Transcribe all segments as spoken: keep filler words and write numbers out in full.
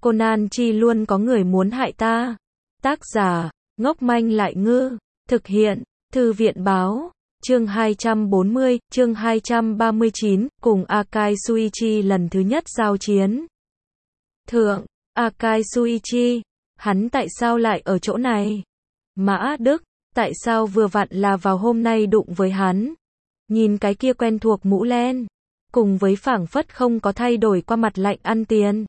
Conan chi luôn có người muốn hại ta. Tác giả, ngốc manh lại ngư. Thực hiện, Thư viện báo. Chương hai trăm bốn mươi, chương hai trăm ba mươi chín, cùng Akai Shuichi lần thứ nhất giao chiến. Thượng, Akai Shuichi, hắn tại sao lại ở chỗ này? Mã Đức, tại sao vừa vặn là vào hôm nay đụng với hắn? Nhìn cái kia quen thuộc mũ len, cùng với phảng phất không có thay đổi qua mặt lạnh ăn tiền.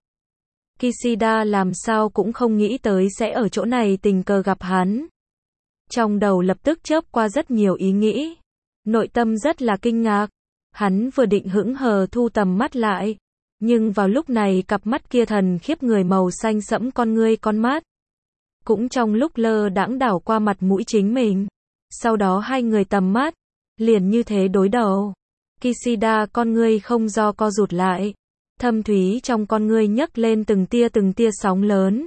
Kishida làm sao cũng không nghĩ tới sẽ ở chỗ này tình cờ gặp hắn. Trong đầu lập tức chớp qua rất nhiều ý nghĩ. Nội tâm rất là kinh ngạc. Hắn vừa định hững hờ thu tầm mắt lại. Nhưng vào lúc này cặp mắt kia thần khiếp người màu xanh sẫm con ngươi con mắt. Cũng trong lúc lơ đãng đảo qua mặt mũi chính mình. Sau đó hai người tầm mắt. Liền như thế đối đầu. Kishida con ngươi không do co rụt lại. Thâm thúy trong con ngươi nhấc lên từng tia từng tia sóng lớn.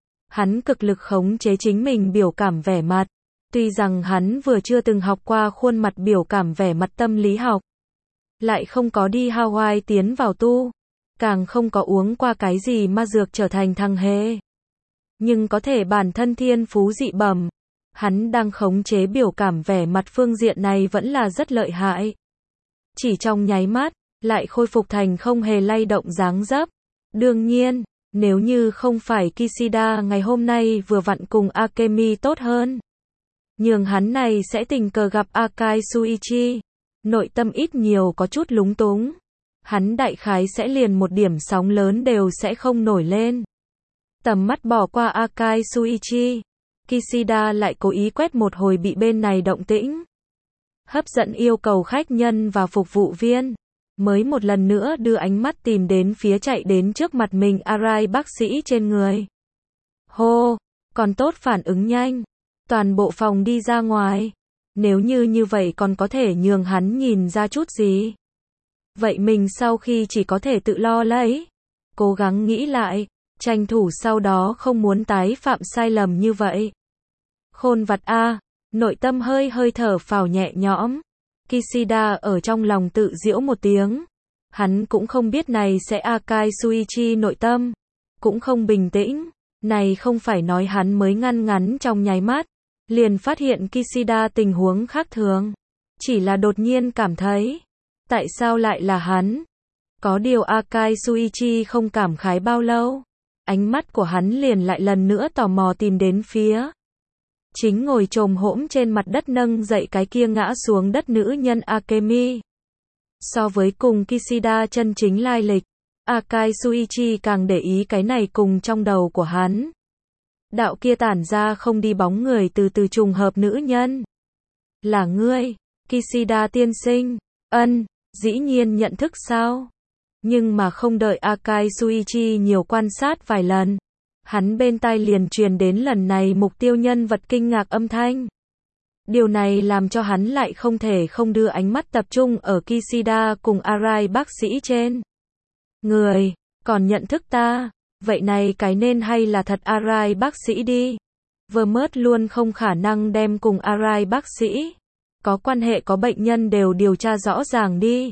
Hắn cực lực khống chế chính mình biểu cảm vẻ mặt. Tuy rằng hắn vừa chưa từng học qua khuôn mặt biểu cảm vẻ mặt tâm lý học. Lại không có đi Hawaii tiến vào tu. Càng không có uống qua cái gì ma dược trở thành thằng hề. Nhưng có thể bản thân thiên phú dị bẩm. Hắn đang khống chế biểu cảm vẻ mặt phương diện này vẫn là rất lợi hại. Chỉ trong nháy mắt, lại khôi phục thành không hề lay động dáng dấp. Đương nhiên, nếu như không phải Kishida ngày hôm nay vừa vặn cùng Akemi tốt hơn. Nhường hắn này sẽ tình cờ gặp Akai Shuichi. Nội tâm ít nhiều có chút lúng túng. Hắn đại khái sẽ liền một điểm sóng lớn đều sẽ không nổi lên. Tầm mắt bỏ qua Akai Shuichi. Kishida lại cố ý quét một hồi bị bên này động tĩnh. Hấp dẫn yêu cầu khách nhân và phục vụ viên. Mới một lần nữa đưa ánh mắt tìm đến phía chạy đến trước mặt mình Arai bác sĩ trên người. Hô, còn tốt phản ứng nhanh. Toàn bộ phòng đi ra ngoài. Nếu như như vậy còn có thể nhường hắn nhìn ra chút gì. Vậy mình sau khi chỉ có thể tự lo lấy. Cố gắng nghĩ lại. Tranh thủ sau đó không muốn tái phạm sai lầm như vậy. Khôn vặt a, nội tâm hơi hơi thở phào nhẹ nhõm. Kishida ở trong lòng tự giễu một tiếng. Hắn cũng không biết này sẽ Akai Shuichi nội tâm. Cũng không bình tĩnh. Này không phải nói hắn mới ngăn ngắn trong nháy mắt. Liền phát hiện Kishida tình huống khác thường. Chỉ là đột nhiên cảm thấy. Tại sao lại là hắn? Có điều Akai Shuichi không cảm khái bao lâu. Ánh mắt của hắn liền lại lần nữa tò mò tìm đến phía. Chính ngồi chồm hổm trên mặt đất nâng dậy cái kia ngã xuống đất nữ nhân Akemi. So với cùng Kishida chân chính lai lịch, Akai Shuichi càng để ý cái này cùng trong đầu của hắn. Đạo kia tản ra không đi bóng người từ từ trùng hợp nữ nhân. Là ngươi, Kishida tiên sinh. Ân, dĩ nhiên nhận thức sao? Nhưng mà không đợi Akai Shuichi nhiều quan sát vài lần. Hắn bên tai liền truyền đến lần này mục tiêu nhân vật kinh ngạc âm thanh. Điều này làm cho hắn lại không thể không đưa ánh mắt tập trung ở Kishida cùng Arai bác sĩ trên. Người, còn nhận thức ta, vậy này cái nên hay là thật Arai bác sĩ đi. Vermont luôn không khả năng đem cùng Arai bác sĩ. Có quan hệ có bệnh nhân đều điều tra rõ ràng đi.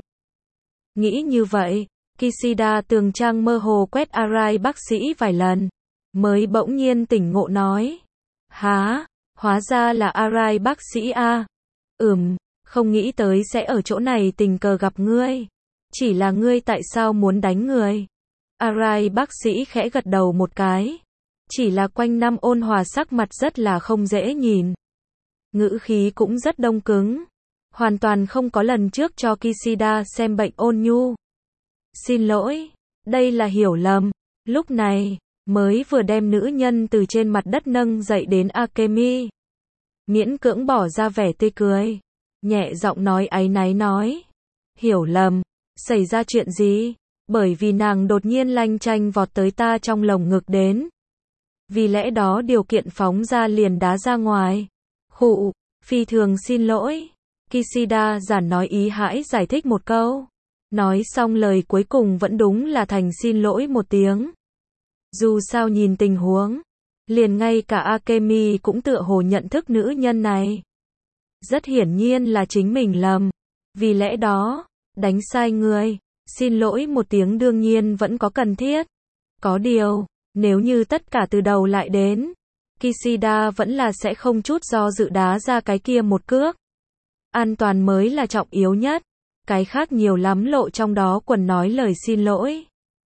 Nghĩ như vậy, Kishida tường trang mơ hồ quét Arai bác sĩ vài lần. Mới bỗng nhiên tỉnh ngộ nói. Há, hóa ra là Arai bác sĩ a. Ừm, không nghĩ tới sẽ ở chỗ này tình cờ gặp ngươi. Chỉ là ngươi tại sao muốn đánh người? Arai bác sĩ khẽ gật đầu một cái. Chỉ là quanh năm ôn hòa sắc mặt rất là không dễ nhìn. Ngữ khí cũng rất đông cứng. Hoàn toàn không có lần trước cho Kishida xem bệnh ôn nhu. Xin lỗi, đây là hiểu lầm. Lúc này, mới vừa đem nữ nhân từ trên mặt đất nâng dậy đến Akemi. Miễn cưỡng bỏ ra vẻ tươi cười. Nhẹ giọng nói áy náy nói. Hiểu lầm, xảy ra chuyện gì? Bởi vì nàng đột nhiên lanh chanh vọt tới ta trong lồng ngực đến. Vì lẽ đó điều kiện phóng ra liền đá ra ngoài. Khụ, phi thường xin lỗi. Kishida giản nói ý hãi giải thích một câu. Nói xong lời cuối cùng vẫn đúng là thành xin lỗi một tiếng. Dù sao nhìn tình huống, liền ngay cả Akemi cũng tựa hồ nhận thức nữ nhân này. Rất hiển nhiên là chính mình lầm. Vì lẽ đó, đánh sai người, xin lỗi một tiếng đương nhiên vẫn có cần thiết. Có điều, Nếu như tất cả từ đầu lại đến, Kishida vẫn là sẽ không chút do dự đá ra cái kia một cước. An toàn mới là trọng yếu nhất. Cái khác nhiều lắm lộ trong đó quần nói lời xin lỗi.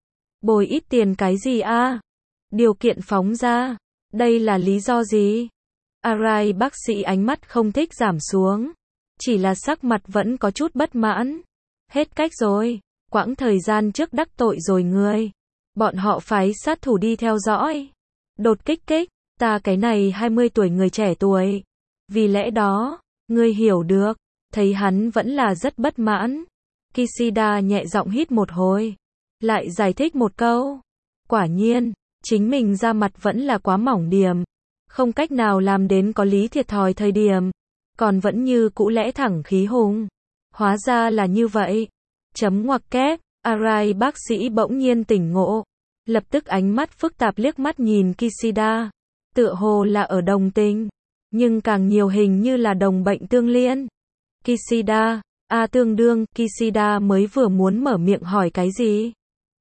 Bồi ít tiền cái gì a? Điều kiện phóng ra. Đây là lý do gì? Arai bác sĩ ánh mắt không thích giảm xuống. Chỉ là sắc mặt vẫn có chút bất mãn. Hết cách rồi. Quãng thời gian trước đắc tội rồi ngươi. Bọn họ phái sát thủ đi theo dõi. Đột kích kích. Ta cái này hai mươi tuổi người trẻ tuổi. Vì lẽ đó, ngươi hiểu được. Thấy hắn vẫn là rất bất mãn. Kishida nhẹ giọng hít một hồi. Lại giải thích một câu. Quả nhiên, chính mình ra mặt vẫn là quá mỏng điểm. Không cách nào làm đến có lý thiệt thòi thời điểm. Còn vẫn như cũ lẽ thẳng khí hùng. Hóa ra là như vậy. Chấm ngoặc kép. Arai bác sĩ bỗng nhiên tỉnh ngộ. Lập tức ánh mắt phức tạp liếc mắt nhìn Kishida. Tựa hồ là ở đồng tình. Nhưng càng nhiều hình như là đồng bệnh tương liên. Kishida, a tương đương, Kishida mới vừa muốn mở miệng hỏi cái gì.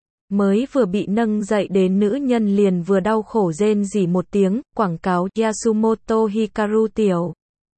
Mới vừa bị nâng dậy đến nữ nhân liền vừa đau khổ rên rỉ một tiếng, quảng cáo Yasumoto Hikaru tiểu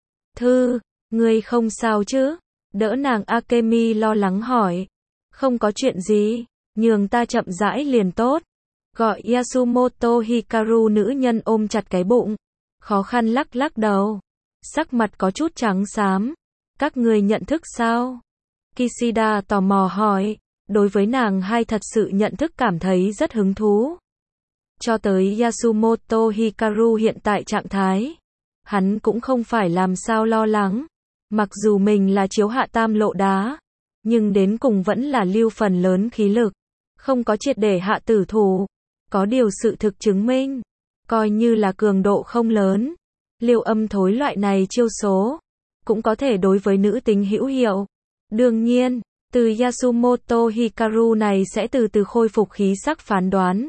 thư, ngươi không sao chứ? Đỡ nàng Akemi lo lắng hỏi. Không có chuyện gì, nhường ta chậm rãi liền tốt. Gọi Yasumoto Hikaru nữ nhân ôm chặt cái bụng. Khó khăn lắc lắc đầu. Sắc mặt có chút trắng xám. Các người nhận thức sao? Kishida tò mò hỏi. Đối với nàng hai thật sự nhận thức cảm thấy rất hứng thú. Cho tới Yasumoto Hikaru hiện tại trạng thái. Hắn cũng không phải làm sao lo lắng. Mặc dù mình là chiếu hạ tam lộ đá. Nhưng đến cùng vẫn là lưu phần lớn khí lực. Không có triệt để hạ tử thủ. Có điều sự thực chứng minh. Coi như là cường độ không lớn. Liều âm thối loại này chiêu số. Cũng có thể đối với nữ tính hữu hiệu. Đương nhiên, từ Yasumoto Hikaru này sẽ từ từ khôi phục khí sắc phán đoán.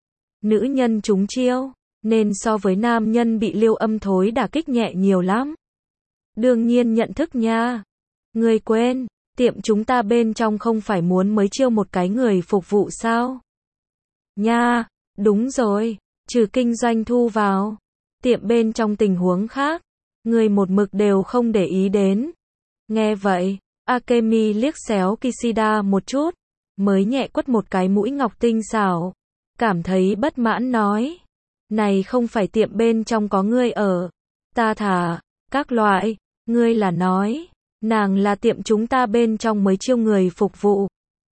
Nữ nhân trúng chiêu, nên so với nam nhân bị liều âm thối đả kích nhẹ nhiều lắm. Đương nhiên nhận thức nha. Người quên, tiệm chúng ta bên trong không phải muốn mới chiêu một cái người phục vụ sao? Nha, đúng rồi, trừ kinh doanh thu vào. Tiệm bên trong tình huống khác. Người một mực đều không để ý đến. Nghe vậy, Akemi liếc xéo Kishida một chút, mới nhẹ quất một cái mũi ngọc tinh xảo, cảm thấy bất mãn nói, này không phải tiệm bên trong có ngươi ở, ta thả, các loại, ngươi là nói, nàng là tiệm chúng ta bên trong mới chiêu người phục vụ.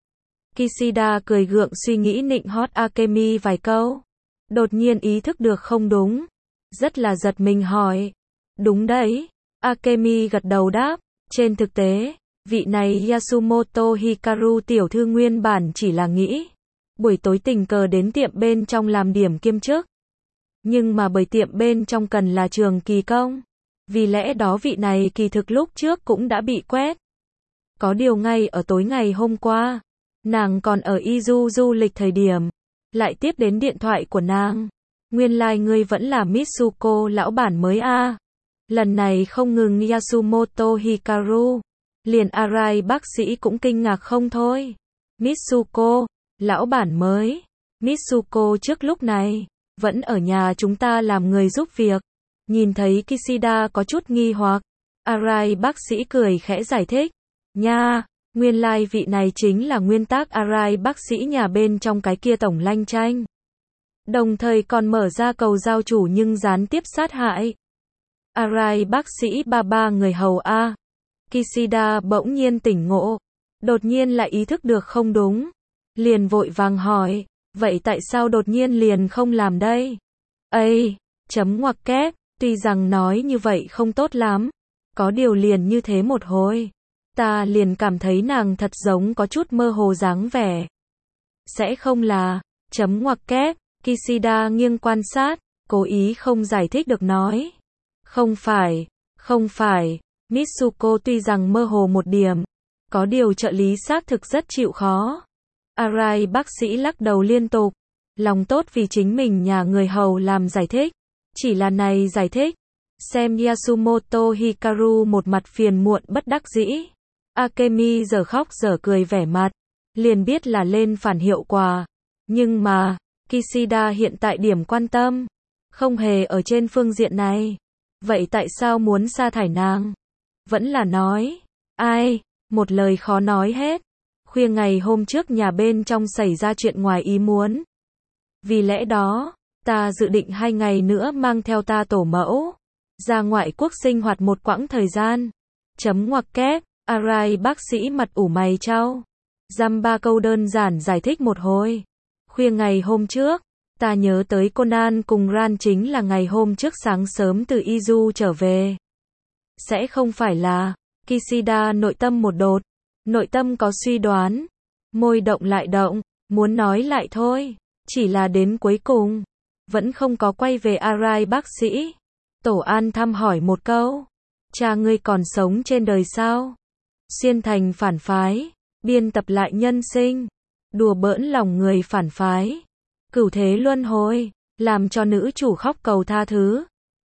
Kishida cười gượng suy nghĩ nịnh hót Akemi vài câu, đột nhiên ý thức được không đúng, rất là giật mình hỏi. Đúng đấy, Akemi gật đầu đáp, trên thực tế, vị này Yasumoto Hikaru tiểu thư nguyên bản chỉ là nghĩ, buổi tối tình cờ đến tiệm bên trong làm điểm kiêm chức. Nhưng mà bởi tiệm bên trong cần là trường kỳ công, vì lẽ đó vị này kỳ thực lúc trước cũng đã bị quét. Có điều ngay ở tối ngày hôm qua, nàng còn ở Izu du lịch thời điểm, lại tiếp đến điện thoại của nàng. Nguyên lai like ngươi vẫn là Mitsuko lão bản mới a. À. Lần này không ngừng Yasumoto Hikaru, liền Arai bác sĩ cũng kinh ngạc không thôi. Mitsuko, lão bản mới. Mitsuko trước lúc này, vẫn ở nhà chúng ta làm người giúp việc. Nhìn thấy Kishida có chút nghi hoặc, Arai bác sĩ cười khẽ giải thích. Nha, nguyên lai like vị này chính là nguyên tác Arai bác sĩ nhà bên trong cái kia tổng lanh tranh. Đồng thời còn mở ra cầu giao chủ nhưng gián tiếp sát hại. Arai bác sĩ ba ba người hầu A. Kishida bỗng nhiên tỉnh ngộ. Đột nhiên lại ý thức được không đúng. Liền vội vàng hỏi. Vậy tại sao đột nhiên liền không làm đây? Ây, chấm ngoặc kép. Tuy rằng nói như vậy không tốt lắm. Có điều liền như thế một hồi. Ta liền cảm thấy nàng thật giống có chút mơ hồ dáng vẻ. Sẽ không là, chấm ngoặc kép. Kishida nghiêng quan sát, cố ý không giải thích được nói. Không phải, không phải, Mitsuko tuy rằng mơ hồ một điểm, có điều trợ lý xác thực rất chịu khó. Arai bác sĩ lắc đầu liên tục, lòng tốt vì chính mình nhà người hầu làm giải thích. Chỉ là này giải thích, xem Yasumoto Hikaru một mặt phiền muộn bất đắc dĩ. Akemi giờ khóc giờ cười vẻ mặt, liền biết là lên phản hiệu quả. Nhưng mà, Kishida hiện tại điểm quan tâm không hề ở trên phương diện này. Vậy tại sao muốn sa thải nàng? Vẫn là nói, ai, một lời khó nói hết. Khuya ngày hôm trước nhà bên trong xảy ra chuyện ngoài ý muốn. Vì lẽ đó, ta dự định hai ngày nữa mang theo ta tổ mẫu ra ngoại quốc sinh hoạt một quãng thời gian. Chấm ngoặc kép, Arai bác sĩ mặt ủ mày chau. Dăm ba câu đơn giản giải thích một hồi. Khuya ngày hôm trước, ta nhớ tới Conan cùng Ran chính là ngày hôm trước sáng sớm từ Izu trở về. Sẽ không phải là, Kishida nội tâm một đột, nội tâm có suy đoán, môi động lại động, muốn nói lại thôi, chỉ là đến cuối cùng, vẫn không có quay về Arai bác sĩ. Tổ An thăm hỏi một câu, cha ngươi còn sống trên đời sao? Xuyên thành phản phái, biên tập lại nhân sinh, đùa bỡn lòng người phản phái, cửu thế luân hồi, làm cho nữ chủ khóc cầu tha thứ.